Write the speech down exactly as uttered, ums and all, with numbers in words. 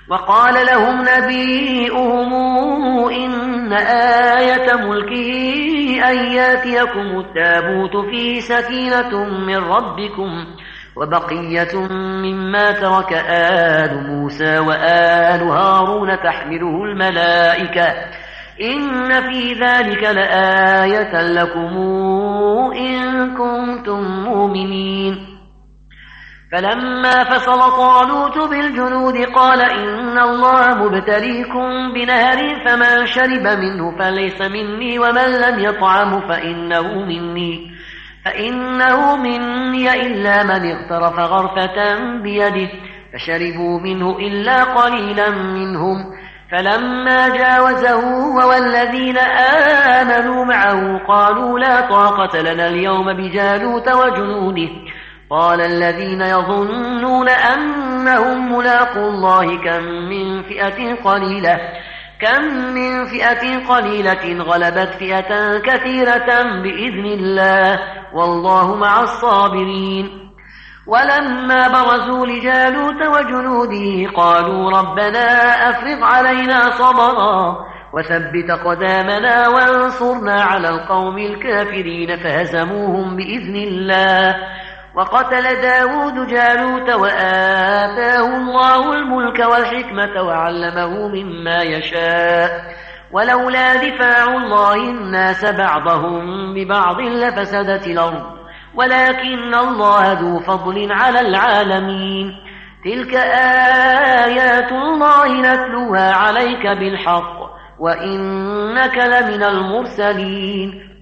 وقال لهم نبيئهم إن آية ملكه أن ياتيكم التابوت فيه سكينة من ربكم وبقية مما ترك آل موسى وآل هارون تحمله الملائكة إن في ذلك لآية لكم إن كنتم مؤمنين. فلما فصل طالوت بالجنود قال إن الله مبتليكم بنهر فمن شرب منه فليس مني ومن لم يطعمه فإنه مني فإنه مني إلا من اغترف غرفة بيده فشربوا منه إلا قليلا منهم. فلما جاوزه والذين آمنوا معه قالوا لا طاقة لنا اليوم بجالوت وجنوده قال الذين يظنون أنهم ملاقوا الله كم من فئة قليلة كم من فئة قليلة غلبت فئة كثيرة بإذن الله والله مع الصابرين. ولما برزوا لجالوت وجنوده قالوا ربنا أفرغ علينا صبرا وثبت قدامنا وانصرنا على القوم الكافرين فهزموهم بإذن الله. وقتل داود جالوت وآتاه الله الملك والحكمة وعلمه مما يشاء ولولا دفاع الله الناس بعضهم ببعض لفسدت الأرض ولكن الله ذو فضل على العالمين. تلك آيات الله نتلوها عليك بالحق وإنك لمن المرسلين.